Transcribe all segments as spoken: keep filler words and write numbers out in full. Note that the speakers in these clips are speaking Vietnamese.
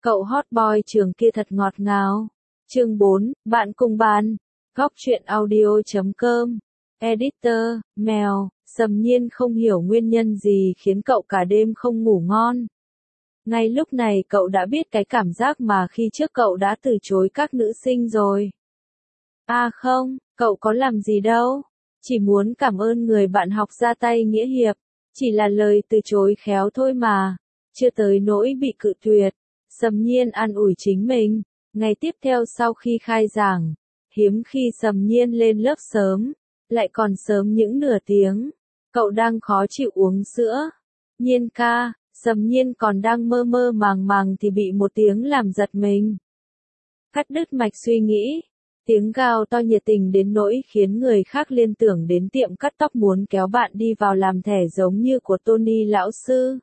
Cậu hot boy trường kia thật ngọt ngào. Chương bốn, bạn cùng bàn. Góc truyện audio chấm com. Editor, Mèo. Sầm Nhiên không hiểu nguyên nhân gì khiến cậu cả đêm không ngủ ngon. Ngay lúc này cậu đã biết cái cảm giác mà khi trước cậu đã từ chối các nữ sinh rồi. À không, cậu có làm gì đâu. Chỉ muốn cảm ơn người bạn học ra tay nghĩa hiệp. Chỉ là lời từ chối khéo thôi mà. Chưa tới nỗi bị cự tuyệt. Sầm Nhiên an ủi chính mình. Ngày tiếp theo sau khi khai giảng, hiếm khi Sầm Nhiên lên lớp sớm, lại còn sớm những nửa tiếng. Cậu đang khó chịu uống sữa. Nhiên ca, Sầm Nhiên còn đang mơ mơ màng màng thì bị một tiếng làm giật mình. Cắt đứt mạch suy nghĩ. Tiếng gào to nhiệt tình đến nỗi khiến người khác liên tưởng đến tiệm cắt tóc muốn kéo bạn đi vào làm thẻ giống như của Tony lão sư.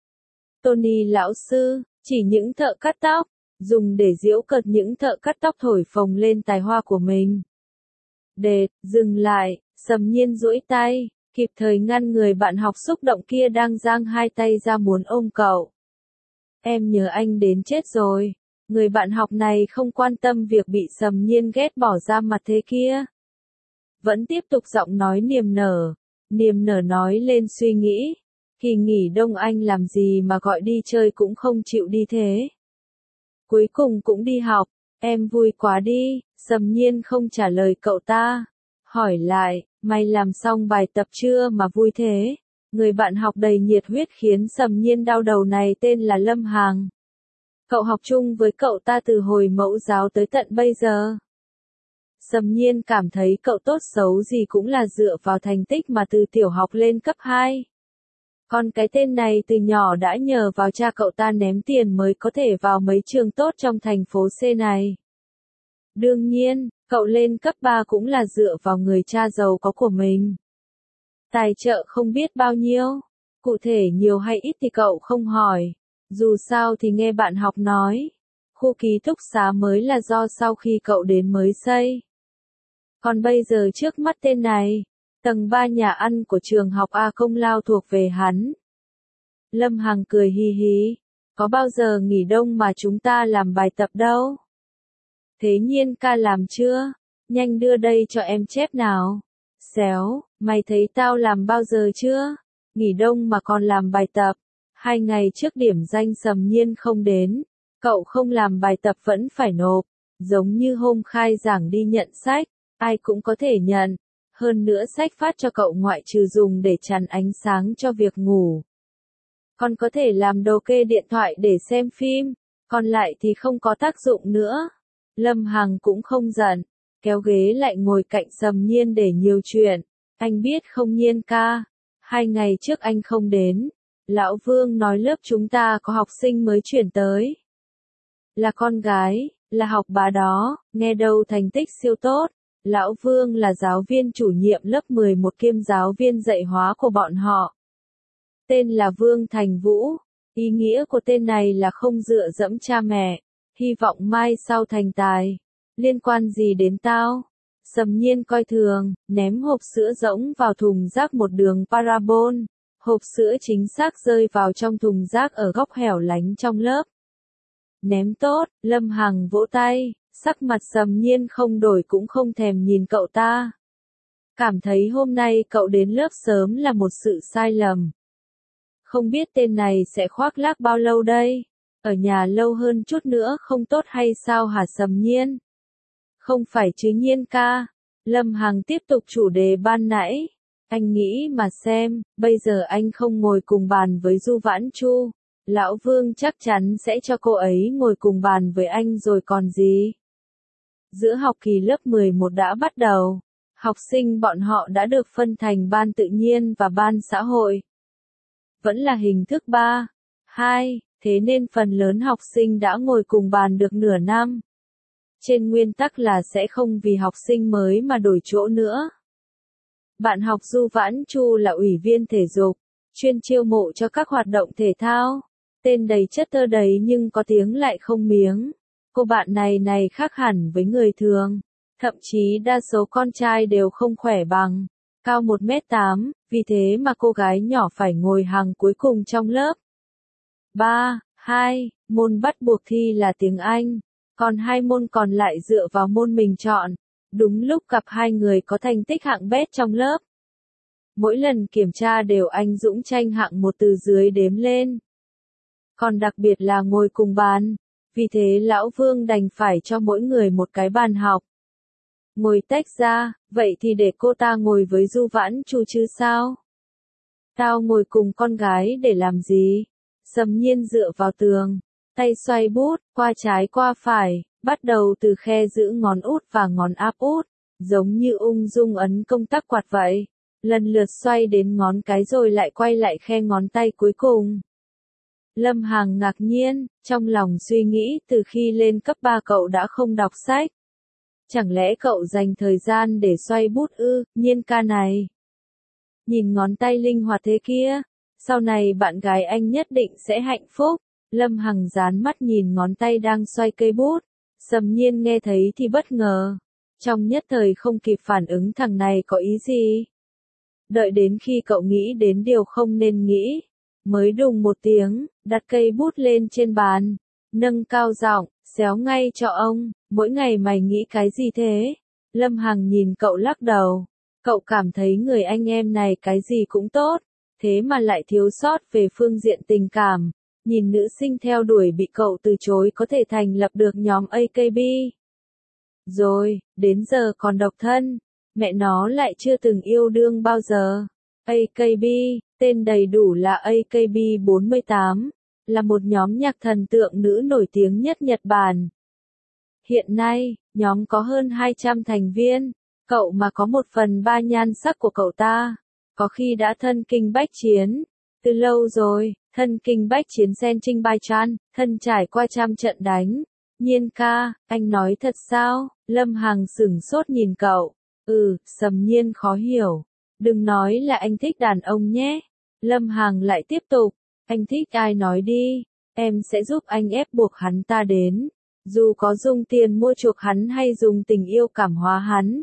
Tony lão sư, chỉ những thợ cắt tóc, dùng để giễu cợt những thợ cắt tóc thổi phồng lên tài hoa của mình. Đệt, dừng lại, Sầm Nhiên duỗi tay, kịp thời ngăn người bạn học xúc động kia đang giang hai tay ra muốn ôm cậu. Em nhớ anh đến chết rồi. Người bạn học này không quan tâm việc bị Sầm Nhiên ghét bỏ ra mặt thế kia. Vẫn tiếp tục giọng nói niềm nở. Niềm nở nói lên suy nghĩ. Kỳ nghỉ đông anh làm gì mà gọi đi chơi cũng không chịu đi thế. Cuối cùng cũng đi học. Em vui quá đi. Sầm Nhiên không trả lời cậu ta. Hỏi lại, mày làm xong bài tập chưa mà vui thế? Người bạn học đầy nhiệt huyết khiến Sầm Nhiên đau đầu này tên là Lâm Hằng. Cậu học chung với cậu ta từ hồi mẫu giáo tới tận bây giờ. Sầm Nhiên cảm thấy cậu tốt xấu gì cũng là dựa vào thành tích mà từ tiểu học lên cấp hai. Còn cái tên này từ nhỏ đã nhờ vào cha cậu ta ném tiền mới có thể vào mấy trường tốt trong thành phố C này. Đương nhiên, cậu lên cấp ba cũng là dựa vào người cha giàu có của mình. Tài trợ không biết bao nhiêu, cụ thể nhiều hay ít thì cậu không hỏi. Dù sao thì nghe bạn học nói, khu ký túc xá mới là do sau khi cậu đến mới xây. Còn bây giờ trước mắt tên này, tầng ba nhà ăn của trường học A công lao thuộc về hắn. Lâm Hằng cười hì hì, có bao giờ nghỉ đông mà chúng ta làm bài tập đâu. Thế Nhiên ca làm chưa? Nhanh đưa đây cho em chép nào. Xéo, mày thấy tao làm bao giờ chưa? Nghỉ đông mà còn làm bài tập. Hai ngày trước điểm danh Sầm Nhiên không đến, cậu không làm bài tập vẫn phải nộp, giống như hôm khai giảng đi nhận sách, ai cũng có thể nhận. Hơn nữa sách phát cho cậu ngoại trừ dùng để chắn ánh sáng cho việc ngủ. Còn có thể làm đồ kê điện thoại để xem phim, còn lại thì không có tác dụng nữa. Lâm Hằng cũng không giận, kéo ghế lại ngồi cạnh Sầm Nhiên để nhiều chuyện. Anh biết không Nhiên ca, hai ngày trước anh không đến. Lão Vương nói lớp chúng ta có học sinh mới chuyển tới. Là con gái, là học bá đó, nghe đâu thành tích siêu tốt. Lão Vương là giáo viên chủ nhiệm lớp mười một kiêm giáo viên dạy hóa của bọn họ. Tên là Vương Thành Vũ, ý nghĩa của tên này là không dựa dẫm cha mẹ, hy vọng mai sau thành tài. Liên quan gì đến tao? Sầm Nhiên coi thường, ném hộp sữa rỗng vào thùng rác một đường parabol. Hộp sữa chính xác rơi vào trong thùng rác ở góc hẻo lánh trong lớp. Ném tốt, Lâm Hằng vỗ tay, sắc mặt Sầm Nhiên không đổi cũng không thèm nhìn cậu ta. Cảm thấy hôm nay cậu đến lớp sớm là một sự sai lầm. Không biết tên này sẽ khoác lác bao lâu đây? Ở nhà lâu hơn chút nữa không tốt hay sao hả Sầm Nhiên? Không phải chứ Nhiên ca. Lâm Hằng tiếp tục chủ đề ban nãy. Anh nghĩ mà xem, bây giờ anh không ngồi cùng bàn với Du Vãn Chu, Lão Vương chắc chắn sẽ cho cô ấy ngồi cùng bàn với anh rồi còn gì. Giữa học kỳ lớp mười một đã bắt đầu, học sinh bọn họ đã được phân thành ban tự nhiên và ban xã hội. Vẫn là hình thức ba, hai, thế nên phần lớn học sinh đã ngồi cùng bàn được nửa năm. Trên nguyên tắc là sẽ không vì học sinh mới mà đổi chỗ nữa. Bạn học Du Vãn Chu là ủy viên thể dục, chuyên chiêu mộ cho các hoạt động thể thao. Tên đầy chất tơ đầy nhưng có tiếng lại không miếng. Cô bạn này này khác hẳn với người thường. Thậm chí đa số con trai đều không khỏe bằng. Cao một mét tám, vì thế mà cô gái nhỏ phải ngồi hàng cuối cùng trong lớp. ba, hai. Môn bắt buộc thi là tiếng Anh, còn hai môn còn lại dựa vào môn mình chọn. Đúng lúc gặp hai người có thành tích hạng bét trong lớp. Mỗi lần kiểm tra đều anh dũng tranh hạng một từ dưới đếm lên. Còn đặc biệt là ngồi cùng bàn. Vì thế lão Vương đành phải cho mỗi người một cái bàn học. Ngồi tách ra, vậy thì để cô ta ngồi với Du Vãn Chu chứ sao? Tao ngồi cùng con gái để làm gì? Sầm Nhiên dựa vào tường, tay xoay bút, qua trái qua phải, bắt đầu từ khe giữ ngón út và ngón áp út, giống như ung dung ấn công tắc quạt vậy. Lần lượt xoay đến ngón cái rồi lại quay lại khe ngón tay cuối cùng. Lâm Hằng ngạc nhiên, trong lòng suy nghĩ từ khi lên cấp ba cậu đã không đọc sách. Chẳng lẽ cậu dành thời gian để xoay bút ư, Nhiên ca này? Nhìn ngón tay linh hoạt thế kia, sau này bạn gái anh nhất định sẽ hạnh phúc. Lâm Hằng dán mắt nhìn ngón tay đang xoay cây bút. Sầm Nhiên nghe thấy thì bất ngờ. Trong nhất thời không kịp phản ứng thằng này có ý gì. Đợi đến khi cậu nghĩ đến điều không nên nghĩ, mới đùng một tiếng, đặt cây bút lên trên bàn, nâng cao giọng, xéo ngay cho ông, mỗi ngày mày nghĩ cái gì thế? Lâm Hằng nhìn cậu lắc đầu, cậu cảm thấy người anh em này cái gì cũng tốt, thế mà lại thiếu sót về phương diện tình cảm, nhìn nữ sinh theo đuổi bị cậu từ chối có thể thành lập được nhóm a ca bê. Rồi, đến giờ còn độc thân, mẹ nó lại chưa từng yêu đương bao giờ. a ca bê, tên đầy đủ là a ca bê bốn mươi tám, là một nhóm nhạc thần tượng nữ nổi tiếng nhất Nhật Bản. Hiện nay, nhóm có hơn hai trăm thành viên, cậu mà có một phần ba nhan sắc của cậu ta, có khi đã thân kinh bách chiến. Từ lâu rồi, thân kinh bách chiến sen trinh bai chan, thân trải qua trăm trận đánh. Nhiên ca, anh nói thật sao? Lâm Hằng sửng sốt nhìn cậu. Ừ, Sầm Nhiên khó hiểu. Đừng nói là anh thích đàn ông nhé. Lâm Hằng lại tiếp tục. Anh thích ai nói đi. Em sẽ giúp anh ép buộc hắn ta đến. Dù có dùng tiền mua chuộc hắn hay dùng tình yêu cảm hóa hắn.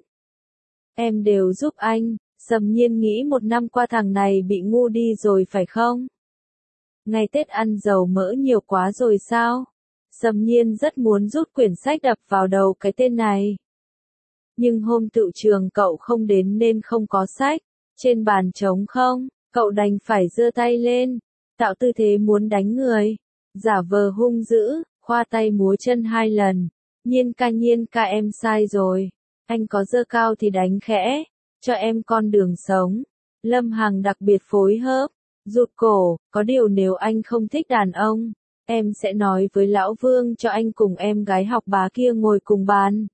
Em đều giúp anh. Sầm Nhiên nghĩ một năm qua thằng này bị ngu đi rồi phải không? Ngày Tết ăn dầu mỡ nhiều quá rồi sao? Sầm Nhiên rất muốn rút quyển sách đập vào đầu cái tên này. Nhưng hôm tự trường cậu không đến nên không có sách. Trên bàn trống không, cậu đành phải giơ tay lên, tạo tư thế muốn đánh người. Giả vờ hung dữ, khoa tay múa chân hai lần. Nhiên ca nhiên ca em sai rồi. Anh có giơ cao thì đánh khẽ, cho em con đường sống. Lâm Hằng đặc biệt phối hợp, rụt cổ, có điều nếu anh không thích đàn ông, em sẽ nói với lão Vương cho anh cùng em gái học bá kia ngồi cùng bàn.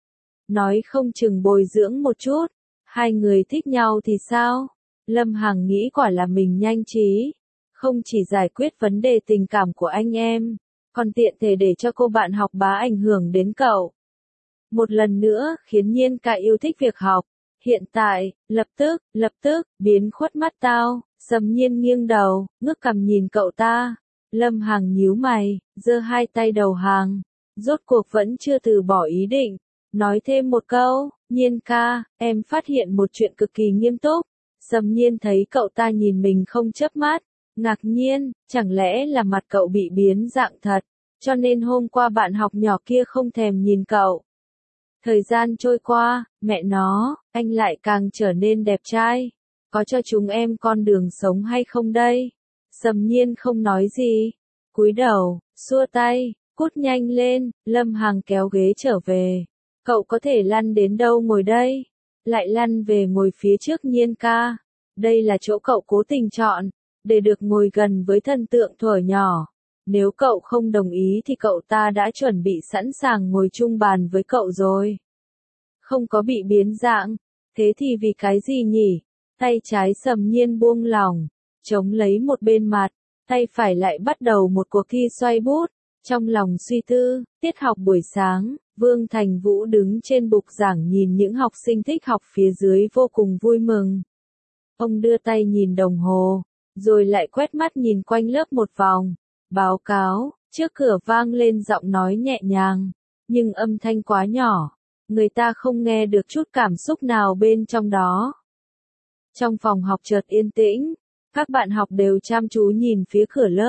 Nói không chừng bồi dưỡng một chút, hai người thích nhau thì sao? Lâm Hằng nghĩ quả là mình nhanh trí, không chỉ giải quyết vấn đề tình cảm của anh em, còn tiện thể để cho cô bạn học bá ảnh hưởng đến cậu. Một lần nữa khiến Nhiên ca yêu thích việc học. Hiện tại, lập tức, lập tức, biến khuất mắt tao. Sầm Nhiên nghiêng đầu, ngước cằm nhìn cậu ta. Lâm Hằng nhíu mày, giơ hai tay đầu hàng. Rốt cuộc vẫn chưa từ bỏ ý định. Nói thêm một câu, Nhiên ca, em phát hiện một chuyện cực kỳ nghiêm túc. Sầm Nhiên thấy cậu ta nhìn mình không chớp mắt, ngạc nhiên, chẳng lẽ là mặt cậu bị biến dạng thật, cho nên hôm qua bạn học nhỏ kia không thèm nhìn cậu. Thời gian trôi qua, mẹ nó, anh lại càng trở nên đẹp trai. Có cho chúng em con đường sống hay không đây? Sầm Nhiên không nói gì, cúi đầu, xua tay, cút nhanh lên. Lâm Hằng kéo ghế trở về. Cậu có thể lăn đến đâu ngồi đây? Lại lăn về ngồi phía trước Nhiên ca. Đây là chỗ cậu cố tình chọn, để được ngồi gần với thần tượng thuở nhỏ. Nếu cậu không đồng ý thì cậu ta đã chuẩn bị sẵn sàng ngồi chung bàn với cậu rồi. Không có bị biến dạng. Thế thì vì cái gì nhỉ? Tay trái Sầm Nhiên buông lỏng, chống lấy một bên mặt, tay phải lại bắt đầu một cuộc thi xoay bút. Trong lòng suy tư, tiết học buổi sáng, Vương Thành Vũ đứng trên bục giảng nhìn những học sinh thích học phía dưới vô cùng vui mừng. Ông đưa tay nhìn đồng hồ, rồi lại quét mắt nhìn quanh lớp một vòng. Báo cáo, trước cửa vang lên giọng nói nhẹ nhàng, nhưng âm thanh quá nhỏ, người ta không nghe được chút cảm xúc nào bên trong đó. Trong phòng học chợt yên tĩnh, các bạn học đều chăm chú nhìn phía cửa lớp,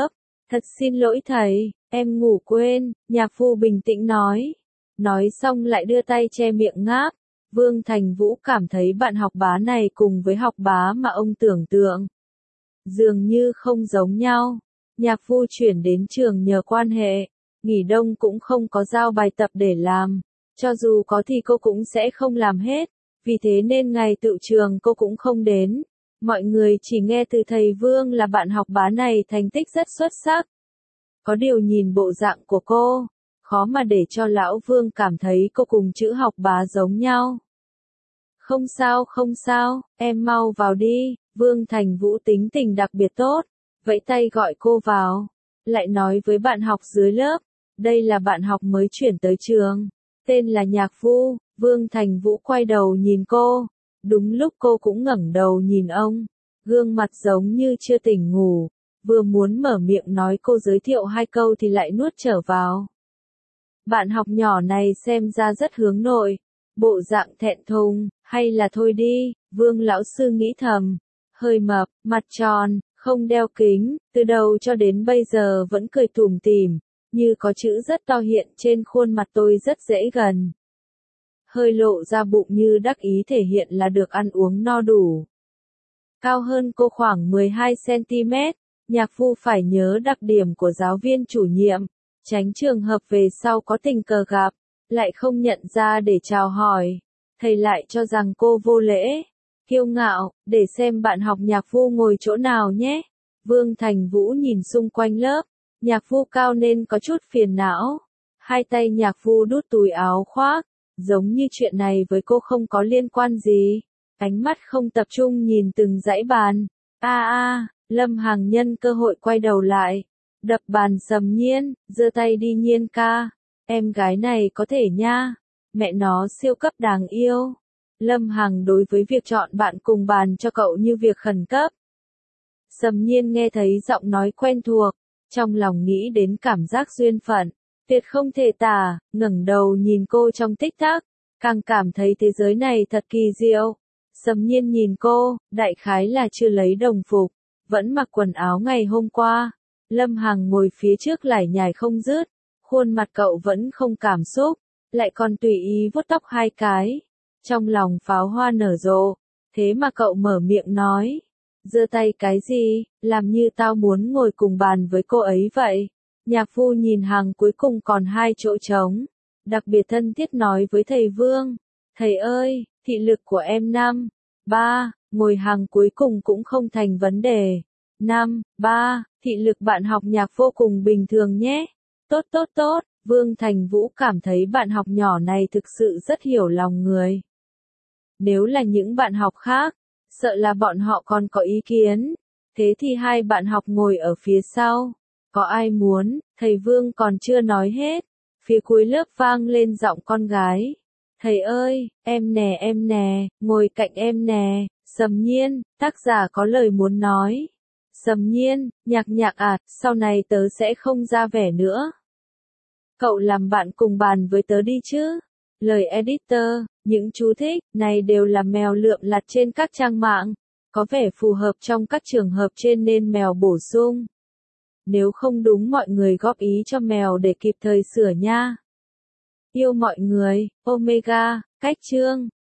Thật xin lỗi thầy, em ngủ quên, nhạc phu bình tĩnh nói. Nói xong lại đưa tay che miệng ngáp. Vương Thành Vũ cảm thấy bạn học bá này cùng với học bá mà ông tưởng tượng dường như không giống nhau. Nhạc phu chuyển đến trường nhờ quan hệ, nghỉ đông cũng không có giao bài tập để làm. Cho dù có thì cô cũng sẽ không làm hết, vì thế nên ngày tự trường cô cũng không đến. Mọi người chỉ nghe từ thầy Vương là bạn học bá này thành tích rất xuất sắc. Có điều nhìn bộ dạng của cô, khó mà để cho lão Vương cảm thấy cô cùng chữ học bá giống nhau. Không sao không sao, em mau vào đi. Vương Thành Vũ tính tình đặc biệt tốt, vẫy tay gọi cô vào, lại nói với bạn học dưới lớp, đây là bạn học mới chuyển tới trường, tên là Nhạc Phu. Vương Thành Vũ quay đầu nhìn cô, đúng lúc cô cũng ngẩng đầu nhìn ông, gương mặt giống như chưa tỉnh ngủ, vừa muốn mở miệng nói cô giới thiệu hai câu thì lại nuốt trở vào. Bạn học nhỏ này xem ra rất hướng nội, bộ dạng thẹn thùng, hay là thôi đi, Vương lão sư nghĩ thầm, hơi mập, mặt tròn, không đeo kính, từ đầu cho đến bây giờ vẫn cười tủm tỉm, như có chữ rất to hiện trên khuôn mặt tôi rất dễ gần. Hơi lộ ra bụng như đắc ý thể hiện là được ăn uống no đủ. Cao hơn cô khoảng mười hai xăng ti mét, Nhạc Phu phải nhớ đặc điểm của giáo viên chủ nhiệm, tránh trường hợp về sau có tình cờ gặp, lại không nhận ra để chào hỏi. Thầy lại cho rằng cô vô lễ, kiêu ngạo, để xem bạn học Nhạc Phu ngồi chỗ nào nhé. Vương Thành Vũ nhìn xung quanh lớp, Nhạc Phu cao nên có chút phiền não. Hai tay Nhạc Phu đút túi áo khoác, giống như chuyện này với cô không có liên quan gì. Ánh mắt không tập trung nhìn từng dãy bàn. A a, Lâm Hằng nhân cơ hội quay đầu lại, đập bàn Sầm Nhiên, giơ tay đi Nhiên ca. Em gái này có thể nha, mẹ nó siêu cấp đáng yêu. Lâm Hằng đối với việc chọn bạn cùng bàn cho cậu như việc khẩn cấp. Sầm Nhiên nghe thấy giọng nói quen thuộc, trong lòng nghĩ đến cảm giác duyên phận, tuyệt không thể tả, ngẩng đầu nhìn cô trong tích tắc, càng cảm thấy thế giới này thật kỳ diệu. Sầm Nhiên nhìn cô, đại khái là chưa lấy đồng phục, vẫn mặc quần áo ngày hôm qua. Lâm Hằng ngồi phía trước lải nhải không dứt, khuôn mặt cậu vẫn không cảm xúc, lại còn tùy ý vuốt tóc hai cái. Trong lòng pháo hoa nở rộ, thế mà cậu mở miệng nói, giơ tay cái gì, làm như tao muốn ngồi cùng bàn với cô ấy vậy. Nhạc Phu nhìn hàng cuối cùng còn hai chỗ trống, đặc biệt thân thiết nói với thầy Vương, thầy ơi, thị lực của em năm, ba, ngồi hàng cuối cùng cũng không thành vấn đề. Năm, ba, thị lực bạn học Nhạc vô cùng bình thường nhé. Tốt tốt tốt, Vương Thành Vũ cảm thấy bạn học nhỏ này thực sự rất hiểu lòng người. Nếu là những bạn học khác, sợ là bọn họ còn có ý kiến. Thế thì hai bạn học ngồi ở phía sau. Có ai muốn, thầy Vương còn chưa nói hết. Phía cuối lớp vang lên giọng con gái. Thầy ơi, em nè em nè, ngồi cạnh em nè. Sầm Nhiên, tác giả có lời muốn nói. Sầm Nhiên, Nhạc Nhạc à, sau này tớ sẽ không ra vẻ nữa. Cậu làm bạn cùng bàn với tớ đi chứ. Lời editor, những chú thích này đều là mèo lượm lặt trên các trang mạng, có vẻ phù hợp trong các trường hợp trên nên mèo bổ sung. Nếu không đúng mọi người góp ý cho mèo để kịp thời sửa nha. Yêu mọi người, Omega, cách chương.